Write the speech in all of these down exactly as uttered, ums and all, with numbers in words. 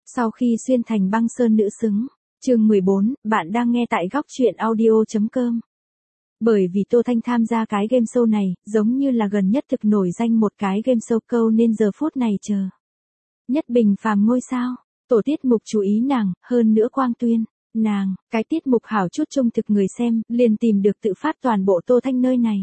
Sau khi xuyên thành băng sơn nữ xứng, chương mười bốn, bạn đang nghe tại góc truyện audio.com. Bởi vì Tô Thanh tham gia cái game show này, giống như là gần nhất thực nổi danh một cái game show câu nên giờ phút này chờ. Nhất Bình phàm ngôi sao, tổ tiết mục chú ý nàng, hơn nữa Quang Tuyên, nàng, cái tiết mục hảo chút trung thực người xem, liền tìm được tự phát toàn bộ Tô Thanh nơi này.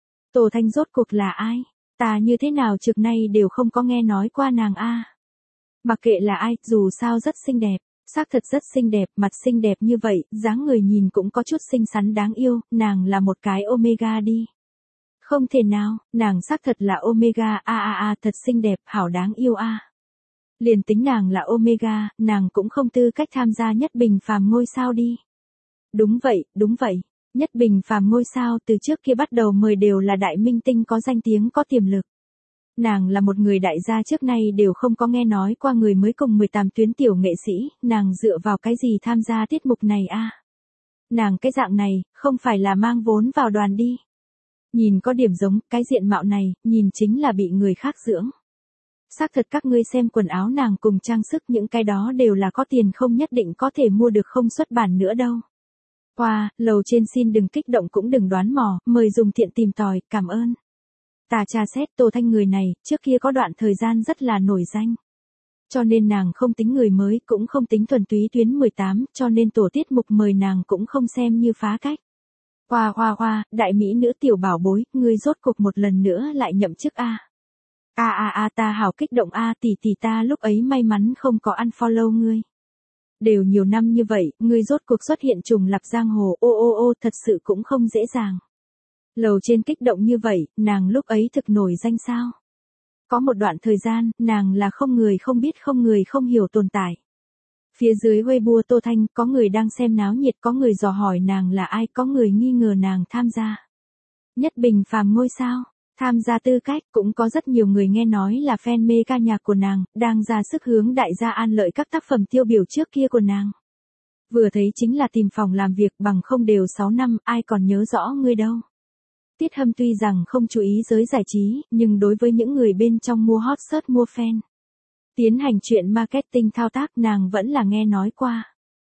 Tô Thanh rốt cuộc là ai? Ta như thế nào trước nay đều không có nghe nói qua nàng a. Mặc kệ là ai, dù sao rất xinh đẹp, xác thật rất xinh đẹp, mặt xinh đẹp như vậy, dáng người nhìn cũng có chút xinh xắn đáng yêu, nàng là một cái Omega đi. Không thể nào, nàng xác thật là Omega, a a a, thật xinh đẹp, hảo đáng yêu a. Liền tính nàng là Omega, nàng cũng không tư cách tham gia Nhất Bình phàm ngôi sao đi. Đúng vậy, đúng vậy, Nhất Bình phàm ngôi sao từ trước kia bắt đầu mời đều là đại minh tinh có danh tiếng có tiềm lực. Nàng là một người đại gia trước nay đều không có nghe nói qua người mới cùng mười tám tuyến tiểu nghệ sĩ, nàng dựa vào cái gì tham gia tiết mục này a? Nàng cái dạng này, không phải là mang vốn vào đoàn đi. Nhìn có điểm giống, cái diện mạo này, nhìn chính là bị người khác dưỡng. Xác thật các ngươi xem quần áo nàng cùng trang sức những cái đó đều là có tiền không nhất định có thể mua được không xuất bản nữa đâu. Qua, lầu trên xin đừng kích động cũng đừng đoán mò, mời dùng tiện tìm tòi, cảm ơn. Ta tra xét Tô Thanh người này, trước kia có đoạn thời gian rất là nổi danh. Cho nên nàng không tính người mới, cũng không tính thuần túy tuyến mười tám, cho nên tổ tiết mục mời nàng cũng không xem như phá cách. Hoa hoa hoa, đại mỹ nữ tiểu bảo bối, ngươi rốt cục một lần nữa lại nhậm chức a. A a a ta hảo kích động a, tỷ tỷ ta lúc ấy may mắn không có unfollow ngươi. Đều nhiều năm như vậy, ngươi rốt cuộc xuất hiện trùng lập giang hồ, ô ô ô, thật sự cũng không dễ dàng. Lầu trên kích động như vậy, nàng lúc ấy thực nổi danh sao? Có một đoạn thời gian, nàng là không người không biết không người không hiểu tồn tại. Phía dưới Weibo Tô Thanh, có người đang xem náo nhiệt, có người dò hỏi nàng là ai, có người nghi ngờ nàng tham gia. Nhất Bình phàm ngôi sao, tham gia tư cách, cũng có rất nhiều người nghe nói là fan mê ca nhạc của nàng, đang ra sức hướng đại gia an lợi các tác phẩm tiêu biểu trước kia của nàng. Vừa thấy chính là tìm phòng làm việc bằng không đều sáu năm, ai còn nhớ rõ ngươi đâu. Tiết Hâm tuy rằng không chú ý giới giải trí, nhưng đối với những người bên trong mua hot search mua fan, tiến hành chuyện marketing thao tác nàng vẫn là nghe nói qua.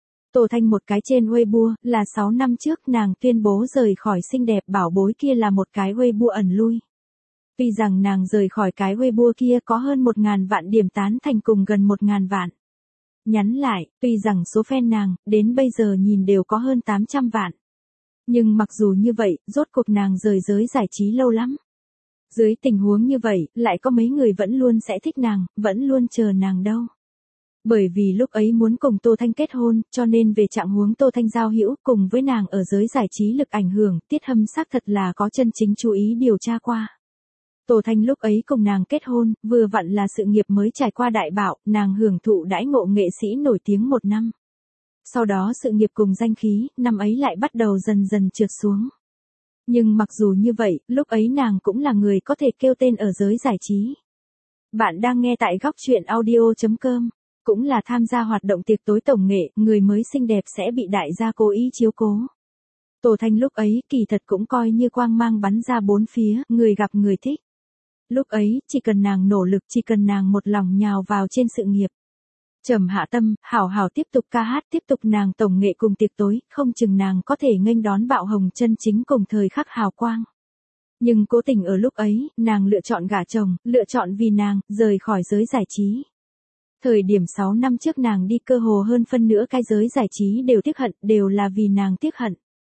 Tô Thanh một cái trên Weibo, là sáu năm trước nàng tuyên bố rời khỏi xinh đẹp bảo bối kia là một cái Weibo ẩn lui. Tuy rằng nàng rời khỏi cái Weibo kia có hơn một ngàn vạn điểm tán thành cùng gần một ngàn vạn. Nhắn lại, tuy rằng số fan nàng, đến bây giờ nhìn đều có hơn tám trăm vạn. Nhưng mặc dù như vậy, rốt cuộc nàng rời giới giải trí lâu lắm. Dưới tình huống như vậy, lại có mấy người vẫn luôn sẽ thích nàng, vẫn luôn chờ nàng đâu. Bởi vì lúc ấy muốn cùng Tô Thanh kết hôn, cho nên về trạng huống Tô Thanh giao hữu cùng với nàng ở giới giải trí lực ảnh hưởng, Tiết Hâm xác thật là có chân chính chú ý điều tra qua. Tô Thanh lúc ấy cùng nàng kết hôn, vừa vặn là sự nghiệp mới trải qua đại bạo, nàng hưởng thụ đãi ngộ nghệ sĩ nổi tiếng một năm. Sau đó sự nghiệp cùng danh khí, năm ấy lại bắt đầu dần dần trượt xuống. Nhưng mặc dù như vậy, lúc ấy nàng cũng là người có thể kêu tên ở giới giải trí. Bạn đang nghe tại góc truyện audio.com, cũng là tham gia hoạt động tiệc tối tổng nghệ, người mới xinh đẹp sẽ bị đại gia cố ý chiếu cố. Tô Thanh lúc ấy kỳ thật cũng coi như quang mang bắn ra bốn phía, người gặp người thích. Lúc ấy, chỉ cần nàng nỗ lực, chỉ cần nàng một lòng nhào vào trên sự nghiệp. Trầm hạ tâm, hảo hảo tiếp tục ca hát, tiếp tục nàng tổng nghệ cùng tiệc tối, không chừng nàng có thể nghênh đón bạo hồng chân chính cùng thời khắc hào quang. Nhưng cố tình ở lúc ấy, nàng lựa chọn gả chồng, lựa chọn vì nàng, rời khỏi giới giải trí. Thời điểm sáu năm trước nàng đi cơ hồ hơn phân nửa cái giới giải trí đều tiếc hận, đều là vì nàng tiếc hận.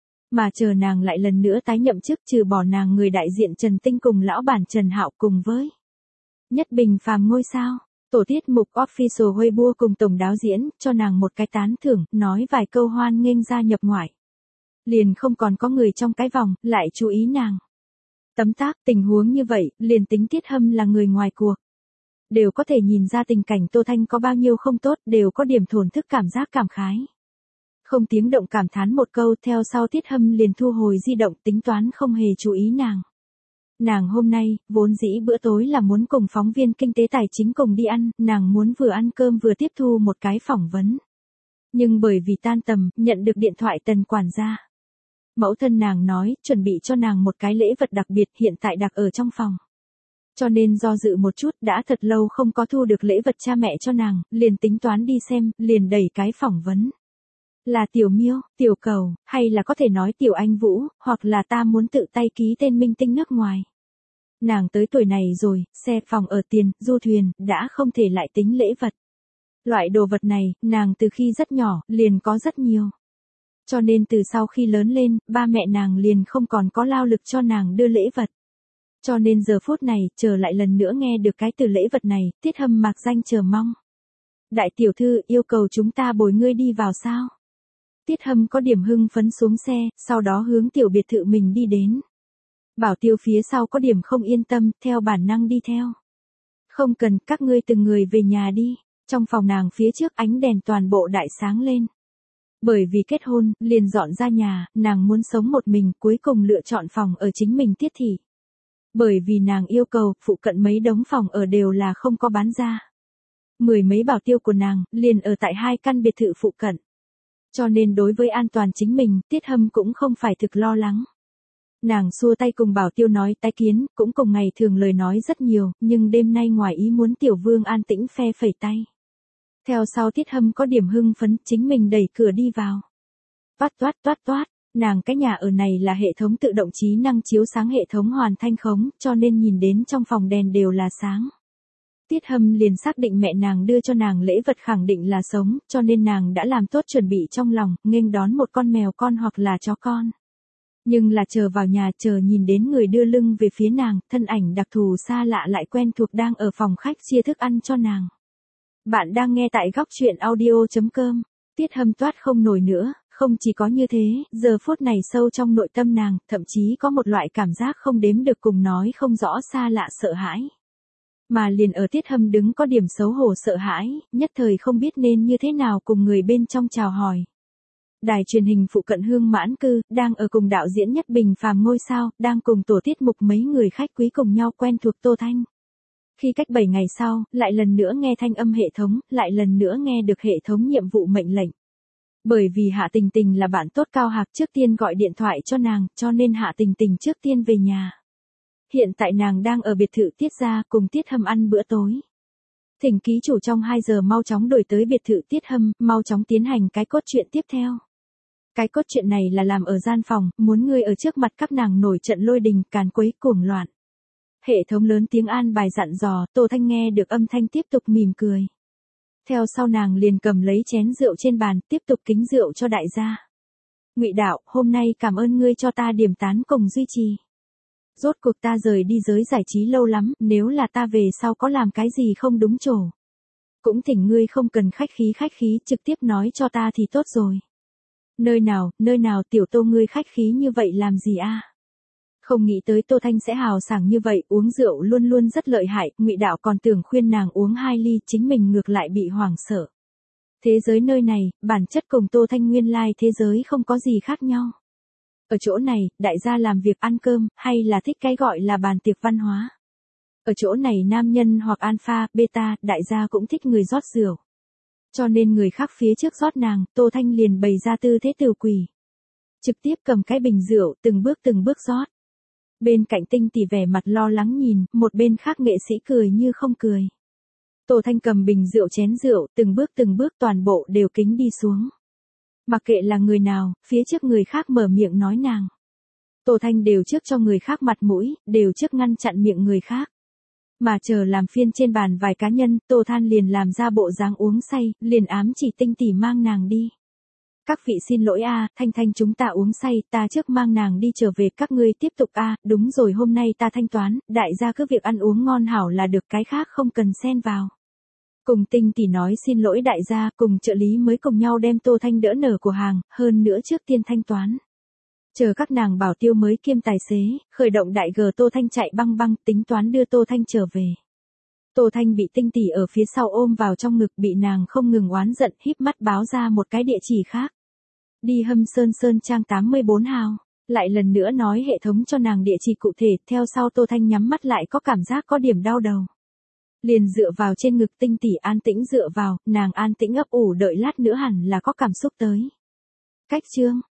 Mà chờ nàng lại lần nữa tái nhậm chức trừ bỏ nàng người đại diện Trần Tinh cùng lão bản Trần Hạo cùng với Nhất Bình phàm ngôi sao. Tổ tiết mục official Weibo cùng tổng đạo diễn, cho nàng một cái tán thưởng, nói vài câu hoan nghênh gia nhập ngoại. Liền không còn có người trong cái vòng, lại chú ý nàng. Tấm tác, tình huống như vậy, liền tính Tiết Hâm là người ngoài cuộc. Đều có thể nhìn ra tình cảnh Tô Thanh có bao nhiêu không tốt, đều có điểm thổn thức cảm giác cảm khái. Không tiếng động cảm thán một câu, theo sau Tiết Hâm liền thu hồi di động tính toán không hề chú ý nàng. Nàng hôm nay, vốn dĩ bữa tối là muốn cùng phóng viên kinh tế tài chính cùng đi ăn, nàng muốn vừa ăn cơm vừa tiếp thu một cái phỏng vấn. Nhưng bởi vì tan tầm, nhận được điện thoại Tần quản gia. Mẫu thân nàng nói, chuẩn bị cho nàng một cái lễ vật đặc biệt hiện tại đặt ở trong phòng. Cho nên do dự một chút, đã thật lâu không có thu được lễ vật cha mẹ cho nàng, liền tính toán đi xem, liền đẩy cái phỏng vấn. Là Tiểu Miêu, Tiểu Cầu, hay là có thể nói Tiểu Anh Vũ, hoặc là ta muốn tự tay ký tên minh tinh nước ngoài. Nàng tới tuổi này rồi, xe, phòng ở, tiền, du thuyền, đã không thể lại tính lễ vật. Loại đồ vật này, nàng từ khi rất nhỏ, liền có rất nhiều. Cho nên từ sau khi lớn lên, ba mẹ nàng liền không còn có lao lực cho nàng đưa lễ vật. Cho nên giờ phút này, chờ lại lần nữa nghe được cái từ lễ vật này, Tiết Hâm mạc danh chờ mong. Đại tiểu thư, yêu cầu chúng ta bồi ngươi đi vào sao? Tiết Hâm có điểm hưng phấn xuống xe, sau đó hướng tiểu biệt thự mình đi đến. Bảo tiêu phía sau có điểm không yên tâm, theo bản năng đi theo. Không cần, các ngươi từng người về nhà đi. Trong phòng nàng phía trước ánh đèn toàn bộ đại sáng lên. Bởi vì kết hôn, liền dọn ra nhà, nàng muốn sống một mình, cuối cùng lựa chọn phòng ở chính mình Tiết thị. Bởi vì nàng yêu cầu, phụ cận mấy đống phòng ở đều là không có bán ra. Mười mấy bảo tiêu của nàng, liền ở tại hai căn biệt thự phụ cận. Cho nên đối với an toàn chính mình, Tiết Hâm cũng không phải thực lo lắng. Nàng xua tay cùng bảo tiêu nói tái kiến, cũng cùng ngày thường lời nói rất nhiều, nhưng đêm nay ngoài ý muốn Tiểu Vương an tĩnh phe phẩy tay. Theo sau Tiết Hâm có điểm hưng phấn, chính mình đẩy cửa đi vào. Toát toát toát toát, nàng cái nhà ở này là hệ thống tự động trí năng chiếu sáng hệ thống hoàn thanh khống, cho nên nhìn đến trong phòng đèn đều là sáng. Tiết Hâm liền xác định mẹ nàng đưa cho nàng lễ vật khẳng định là sống, cho nên nàng đã làm tốt chuẩn bị trong lòng, nghênh đón một con mèo con hoặc là chó con. Nhưng là chờ vào nhà, chờ nhìn đến người đưa lưng về phía nàng, thân ảnh đặc thù xa lạ lại quen thuộc đang ở phòng khách chia thức ăn cho nàng. Bạn đang nghe tại góc chuyện audio chấm com. Tiết Hâm toát không nổi nữa, không chỉ có như thế, giờ phút này sâu trong nội tâm nàng, thậm chí có một loại cảm giác không đếm được cùng nói không rõ xa lạ sợ hãi. Mà liền ở Tiết Hâm đứng có điểm xấu hổ sợ hãi, nhất thời không biết nên như thế nào cùng người bên trong chào hỏi. Đài truyền hình phụ cận Hương Mãn Cư, đang ở cùng đạo diễn Nhất Bình Phàm ngôi sao, đang cùng tổ tiết mục mấy người khách quý cùng nhau quen thuộc Tô Thanh. Khi cách bảy ngày sau, lại lần nữa nghe thanh âm hệ thống, lại lần nữa nghe được hệ thống nhiệm vụ mệnh lệnh. Bởi vì Hạ Tình Tình là bạn tốt Cao Hạc trước tiên gọi điện thoại cho nàng, cho nên Hạ Tình Tình trước tiên về nhà. Hiện tại nàng đang ở biệt thự Tiết gia cùng Tiết Hâm ăn bữa tối. Thỉnh ký chủ trong hai giờ mau chóng đổi tới biệt thự Tiết Hâm, mau chóng tiến hành cái cốt truyện tiếp theo. Cái cốt truyện này là làm ở gian phòng, muốn ngươi ở trước mặt các nàng nổi trận lôi đình, càn quấy cuồng loạn. Hệ thống lớn tiếng an bài dặn dò, Tô Thanh nghe được âm thanh tiếp tục mỉm cười. Theo sau nàng liền cầm lấy chén rượu trên bàn, tiếp tục kính rượu cho đại gia. Ngụy đạo, hôm nay cảm ơn ngươi cho ta điểm tán cùng duy trì. Rốt cuộc ta rời đi giới giải trí lâu lắm, nếu là ta về sau có làm cái gì không đúng chỗ. Cũng thỉnh ngươi không cần khách khí khách khí, trực tiếp nói cho ta thì tốt rồi. Nơi nào, nơi nào tiểu Tô ngươi khách khí như vậy làm gì a? Không nghĩ tới Tô Thanh sẽ hào sảng như vậy, uống rượu luôn luôn rất lợi hại, Ngụy đạo còn tưởng khuyên nàng uống hai ly, chính mình ngược lại bị hoảng sợ. Thế giới nơi này, bản chất cùng Tô Thanh nguyên lai thế giới không có gì khác nhau. Ở chỗ này, đại gia làm việc ăn cơm, hay là thích cái gọi là bàn tiệc văn hóa. Ở chỗ này nam nhân hoặc alpha, beta, đại gia cũng thích người rót rượu. Cho nên người khác phía trước rót nàng, Tô Thanh liền bày ra tư thế tiểu quỷ. Trực tiếp cầm cái bình rượu, từng bước từng bước rót. Bên cạnh Tinh Tỷ vẻ mặt lo lắng nhìn, một bên khác nghệ sĩ cười như không cười. Tô Thanh cầm bình rượu chén rượu, từng bước từng bước toàn bộ đều kính đi xuống. Mặc kệ là người nào, phía trước người khác mở miệng nói nàng. Tô Thanh đều trước cho người khác mặt mũi, đều trước ngăn chặn miệng người khác. Mà chờ làm phiên trên bàn vài cá nhân, Tô Than liền làm ra bộ dáng uống say, liền ám chỉ Tinh Tỷ mang nàng đi. Các vị xin lỗi a, Thanh Thanh chúng ta uống say, ta trước mang nàng đi trở về, các ngươi tiếp tục a, đúng rồi hôm nay ta thanh toán, đại gia cứ việc ăn uống ngon hảo là được, cái khác không cần xen vào. Cùng Tinh Tỷ nói xin lỗi đại gia, cùng trợ lý mới cùng nhau đem Tô Thanh đỡ nở của hàng, hơn nữa trước tiên thanh toán. Chờ các nàng bảo tiêu mới kiêm tài xế, khởi động đại gờ Tô Thanh chạy băng băng, tính toán đưa Tô Thanh trở về. Tô Thanh bị Tinh Tỷ ở phía sau ôm vào trong ngực, bị nàng không ngừng oán giận, híp mắt báo ra một cái địa chỉ khác. Đi Hâm Sơn Sơn Trang tám mươi bốn hào, lại lần nữa nói hệ thống cho nàng địa chỉ cụ thể, theo sau Tô Thanh nhắm mắt lại có cảm giác có điểm đau đầu. Liền dựa vào trên ngực Tinh Tỷ an tĩnh dựa vào, nàng an tĩnh ấp ủ đợi lát nữa hẳn là có cảm xúc tới. Cách chương,